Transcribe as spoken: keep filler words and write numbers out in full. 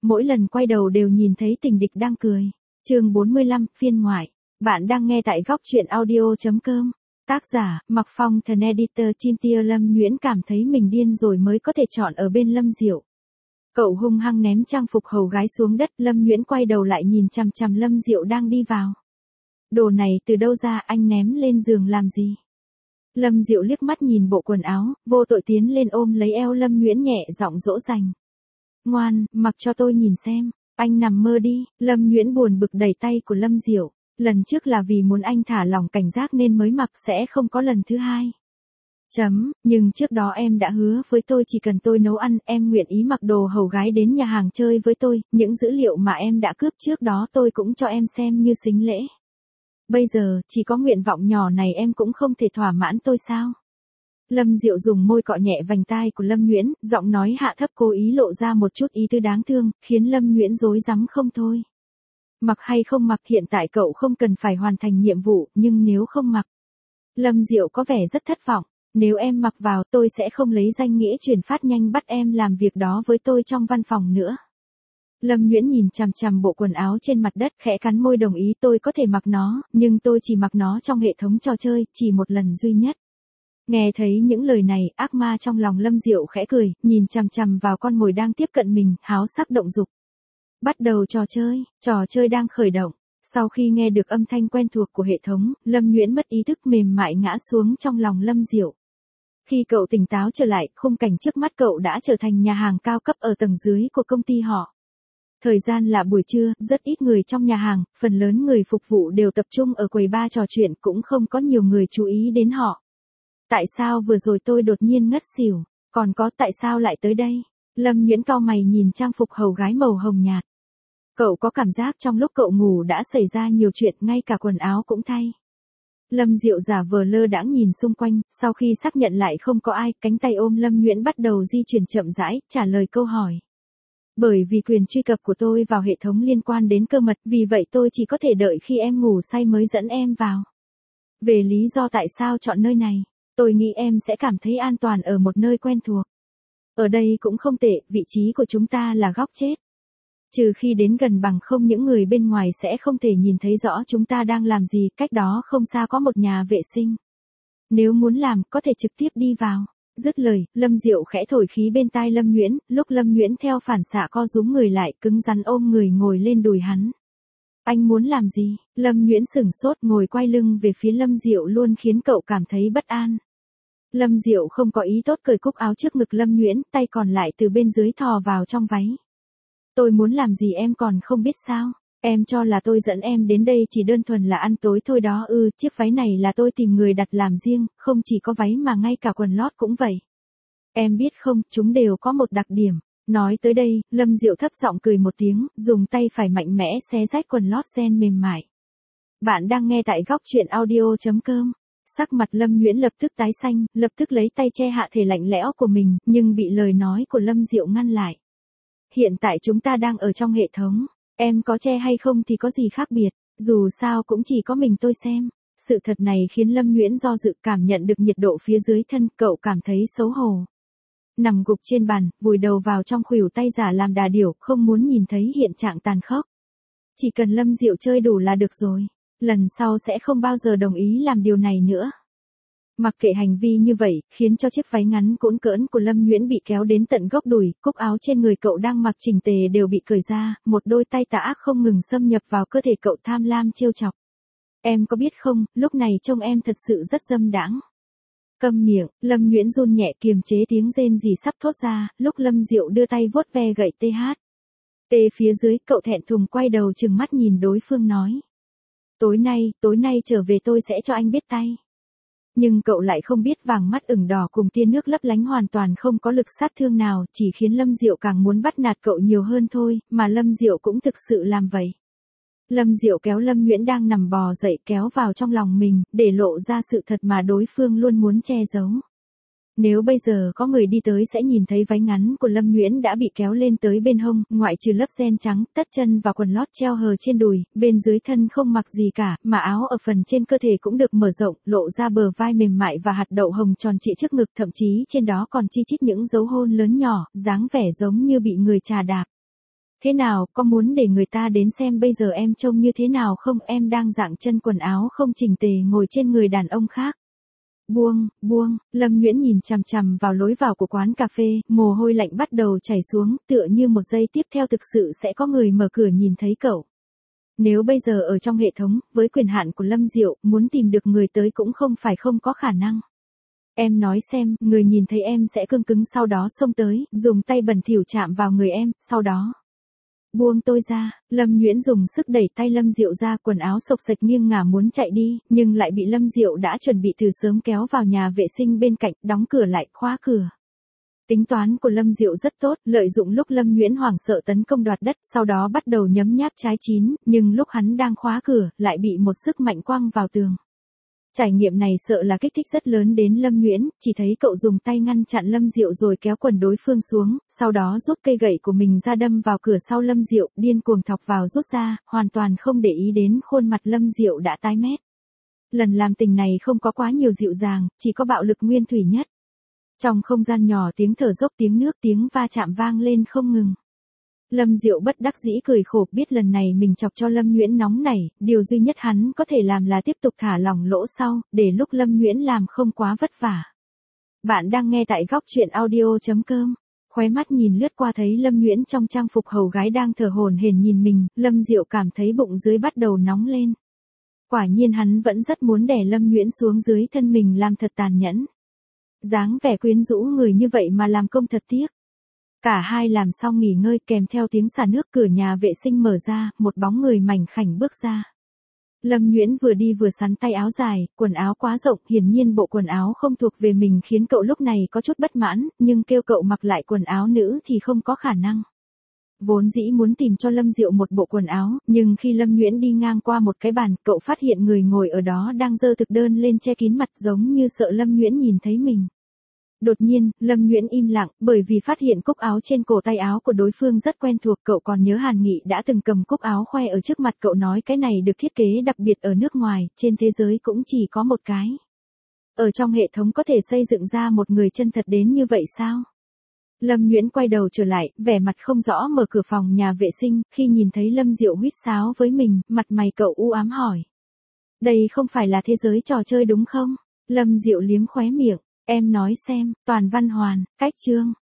mỗi lần quay đầu đều nhìn thấy tình địch đang cười. Chương bốn mươi lăm, phiên ngoại. Bạn đang nghe tại góc truyện audio chấm com. Tác giả, Mặc Phong thần editor chim tia. Lâm Nguyễn cảm thấy mình điên rồi mới có thể chọn ở bên Lâm Diệu. Cậu hung hăng ném trang phục hầu gái xuống đất. Lâm Nguyễn quay đầu lại nhìn chằm chằm Lâm Diệu đang đi vào. Đồ này từ đâu ra, anh ném lên giường làm gì? Lâm Diệu liếc mắt nhìn bộ quần áo, vô tội tiến lên ôm lấy eo Lâm Nguyễn nhẹ giọng dỗ dành. Ngoan, mặc cho tôi nhìn xem, anh nằm mơ đi. Lâm Nguyễn buồn bực đẩy tay của Lâm Diệu. Lần trước là vì muốn anh thả lỏng cảnh giác nên mới mặc, sẽ không có lần thứ hai. Chấm, nhưng trước đó em đã hứa với tôi chỉ cần tôi nấu ăn, em nguyện ý mặc đồ hầu gái đến nhà hàng chơi với tôi, những dữ liệu mà em đã cướp trước đó tôi cũng cho em xem như sính lễ. Bây giờ, chỉ có nguyện vọng nhỏ này em cũng không thể thỏa mãn tôi sao? Lâm Diệu dùng môi cọ nhẹ vành tai của Lâm Nguyễn, giọng nói hạ thấp cố ý lộ ra một chút ý tứ đáng thương, khiến Lâm Nguyễn rối rắm không thôi. Mặc hay không mặc, hiện tại cậu không cần phải hoàn thành nhiệm vụ, nhưng nếu không mặc. Lâm Diệu có vẻ rất thất vọng, nếu em mặc vào tôi sẽ không lấy danh nghĩa chuyển phát nhanh bắt em làm việc đó với tôi trong văn phòng nữa. Lâm Nguyễn nhìn chằm chằm bộ quần áo trên mặt đất, khẽ cắn môi đồng ý. Tôi có thể mặc nó, nhưng tôi chỉ mặc nó trong hệ thống trò chơi, chỉ một lần duy nhất. Nghe thấy những lời này, ác ma trong lòng Lâm Diệu khẽ cười, nhìn chằm chằm vào con mồi đang tiếp cận mình, háo sắc động dục. Bắt đầu trò chơi, trò chơi đang khởi động. Sau khi nghe được âm thanh quen thuộc của hệ thống, Lâm Nguyễn mất ý thức mềm mại ngã xuống trong lòng Lâm Diệu. Khi cậu tỉnh táo trở lại, khung cảnh trước mắt cậu đã trở thành nhà hàng cao cấp ở tầng dưới của công ty họ. Thời gian là buổi trưa, rất ít người trong nhà hàng, phần lớn người phục vụ đều tập trung ở quầy bar trò chuyện, cũng không có nhiều người chú ý đến họ. Tại sao vừa rồi tôi đột nhiên ngất xỉu, còn có tại sao lại tới đây? Lâm Nguyễn cau mày nhìn trang phục hầu gái màu hồng nhạt. Cậu có cảm giác trong lúc cậu ngủ đã xảy ra nhiều chuyện, ngay cả quần áo cũng thay. Lâm Diệu giả vờ lơ đãng nhìn xung quanh, sau khi xác nhận lại không có ai, cánh tay ôm Lâm Nguyễn bắt đầu di chuyển chậm rãi, trả lời câu hỏi. Bởi vì quyền truy cập của tôi vào hệ thống liên quan đến cơ mật, vì vậy tôi chỉ có thể đợi khi em ngủ say mới dẫn em vào. Về lý do tại sao chọn nơi này, tôi nghĩ em sẽ cảm thấy an toàn ở một nơi quen thuộc. Ở đây cũng không tệ, vị trí của chúng ta là góc chết. Trừ khi đến gần bằng không những người bên ngoài sẽ không thể nhìn thấy rõ chúng ta đang làm gì, cách đó không xa có một nhà vệ sinh. Nếu muốn làm, có thể trực tiếp đi vào. Dứt lời, Lâm Diệu khẽ thổi khí bên tai Lâm Nguyễn, lúc Lâm Nguyễn theo phản xạ co rúm người lại, cứng rắn ôm người ngồi lên đùi hắn. Anh muốn làm gì? Lâm Nguyễn sửng sốt, ngồi quay lưng về phía Lâm Diệu luôn khiến cậu cảm thấy bất an. Lâm Diệu không có ý tốt cởi cúc áo trước ngực Lâm Nguyễn, tay còn lại từ bên dưới thò vào trong váy. Tôi muốn làm gì em còn không biết sao? Em cho là tôi dẫn em đến đây chỉ đơn thuần là ăn tối thôi đó ư? Ừ, chiếc váy này là tôi tìm người đặt làm riêng, không chỉ có váy mà ngay cả quần lót cũng vậy. Em biết không, chúng đều có một đặc điểm. Nói tới đây, Lâm Diệu thấp giọng cười một tiếng, dùng tay phải mạnh mẽ xé rách quần lót ren mềm mại. Bạn đang nghe tại góc truyện audio chấm com. Sắc mặt Lâm Nguyễn lập tức tái xanh, lập tức lấy tay che hạ thể lạnh lẽo của mình, nhưng bị lời nói của Lâm Diệu ngăn lại. Hiện tại chúng ta đang ở trong hệ thống, em có che hay không thì có gì khác biệt, dù sao cũng chỉ có mình tôi xem. Sự thật này khiến Lâm Nguyễn do dự, cảm nhận được nhiệt độ phía dưới thân, cậu cảm thấy xấu hổ. Nằm gục trên bàn, vùi đầu vào trong khuỷu tay giả làm đà điểu, không muốn nhìn thấy hiện trạng tàn khốc. Chỉ cần Lâm Diệu chơi đủ là được rồi, lần sau sẽ không bao giờ đồng ý làm điều này nữa. Mặc kệ hành vi như vậy, khiến cho chiếc váy ngắn cũn cỡn của Lâm Nguyễn bị kéo đến tận gốc đùi, cúc áo trên người cậu đang mặc chỉnh tề đều bị cởi ra, một đôi tay tà ác không ngừng xâm nhập vào cơ thể cậu, tham lam trêu chọc. Em có biết không, lúc này trông em thật sự rất dâm đãng. Câm miệng, Lâm Nguyễn run nhẹ kiềm chế tiếng rên rỉ sắp thốt ra, lúc Lâm Diệu đưa tay vuốt ve gậy tê hát. Tê phía dưới, cậu thẹn thùng quay đầu trừng mắt nhìn đối phương nói. Tối nay, tối nay trở về tôi sẽ cho anh biết tay. Nhưng cậu lại không biết vàng mắt ửng đỏ cùng tia nước lấp lánh hoàn toàn không có lực sát thương nào, chỉ khiến Lâm Diệu càng muốn bắt nạt cậu nhiều hơn thôi, mà Lâm Diệu cũng thực sự làm vậy. Lâm Diệu kéo Lâm Nguyễn đang nằm bò dậy, kéo vào trong lòng mình, để lộ ra sự thật mà đối phương luôn muốn che giấu. Nếu bây giờ có người đi tới sẽ nhìn thấy váy ngắn của Lâm Nguyễn đã bị kéo lên tới bên hông, ngoại trừ lớp ren trắng, tất chân và quần lót treo hờ trên đùi, bên dưới thân không mặc gì cả, mà áo ở phần trên cơ thể cũng được mở rộng, lộ ra bờ vai mềm mại và hạt đậu hồng tròn trịa trước ngực, thậm chí trên đó còn chi chít những dấu hôn lớn nhỏ, dáng vẻ giống như bị người chà đạp. Thế nào, có muốn để người ta đến xem bây giờ em trông như thế nào không? Em đang dạng chân quần áo không chỉnh tề ngồi trên người đàn ông khác. Buông, buông, Lâm Nguyễn nhìn chằm chằm vào lối vào của quán cà phê, mồ hôi lạnh bắt đầu chảy xuống, tựa như một giây tiếp theo thực sự sẽ có người mở cửa nhìn thấy cậu. Nếu bây giờ ở trong hệ thống, với quyền hạn của Lâm Diệu, muốn tìm được người tới cũng không phải không có khả năng. Em nói xem, người nhìn thấy em sẽ cương cứng sau đó xông tới, dùng tay bẩn thỉu chạm vào người em, sau đó. Buông tôi ra, Lâm Nguyễn dùng sức đẩy tay Lâm Diệu ra, quần áo xộc xệch nghiêng ngả muốn chạy đi, nhưng lại bị Lâm Diệu đã chuẩn bị từ sớm kéo vào nhà vệ sinh bên cạnh, đóng cửa lại, khóa cửa. Tính toán của Lâm Diệu rất tốt, lợi dụng lúc Lâm Nguyễn hoảng sợ tấn công đoạt đất, sau đó bắt đầu nhấm nháp trái chín, nhưng lúc hắn đang khóa cửa, lại bị một sức mạnh quăng vào tường. Trải nghiệm này sợ là kích thích rất lớn đến Lâm Nguyễn, chỉ thấy cậu dùng tay ngăn chặn Lâm Diệu rồi kéo quần đối phương xuống, sau đó rút cây gậy của mình ra đâm vào cửa sau Lâm Diệu, điên cuồng thọc vào rút ra, hoàn toàn không để ý đến khuôn mặt Lâm Diệu đã tái mét. Lần làm tình này không có quá nhiều dịu dàng, chỉ có bạo lực nguyên thủy nhất. Trong không gian nhỏ tiếng thở dốc, tiếng nước, tiếng va chạm vang lên không ngừng. Lâm Diệu bất đắc dĩ cười khổ, biết lần này mình chọc cho Lâm Nguyễn nóng nảy, điều duy nhất hắn có thể làm là tiếp tục thả lỏng lỗ sau, để lúc Lâm Nguyễn làm không quá vất vả. Bạn đang nghe tại góc truyện audio chấm com. Khóe mắt nhìn lướt qua thấy Lâm Nguyễn trong trang phục hầu gái đang thở hổn hển nhìn mình, Lâm Diệu cảm thấy bụng dưới bắt đầu nóng lên. Quả nhiên hắn vẫn rất muốn đè Lâm Nguyễn xuống dưới thân mình làm thật tàn nhẫn. Dáng vẻ quyến rũ người như vậy mà làm công thật tiếc. Cả hai làm xong nghỉ ngơi, kèm theo tiếng xả nước, cửa nhà vệ sinh mở ra, một bóng người mảnh khảnh bước ra. Lâm Nguyễn vừa đi vừa sắn tay áo dài, quần áo quá rộng, hiển nhiên bộ quần áo không thuộc về mình khiến cậu lúc này có chút bất mãn, nhưng kêu cậu mặc lại quần áo nữ thì không có khả năng. Vốn dĩ muốn tìm cho Lâm Diệu một bộ quần áo, nhưng khi Lâm Nguyễn đi ngang qua một cái bàn, cậu phát hiện người ngồi ở đó đang giơ thực đơn lên che kín mặt, giống như sợ Lâm Nguyễn nhìn thấy mình. Đột nhiên, Lâm Nguyễn im lặng, bởi vì phát hiện cúc áo trên cổ tay áo của đối phương rất quen thuộc. Cậu còn nhớ Hàn Nghị đã từng cầm cúc áo khoe ở trước mặt cậu, nói cái này được thiết kế đặc biệt ở nước ngoài, trên thế giới cũng chỉ có một cái. Ở trong hệ thống có thể xây dựng ra một người chân thật đến như vậy sao? Lâm Nguyễn quay đầu trở lại, vẻ mặt không rõ mở cửa phòng nhà vệ sinh, khi nhìn thấy Lâm Diệu huýt sáo với mình, mặt mày cậu u ám hỏi. Đây không phải là thế giới trò chơi đúng không? Lâm Diệu liếm khóe miệng. Em nói xem, Toàn Văn Hoàn, cách chương.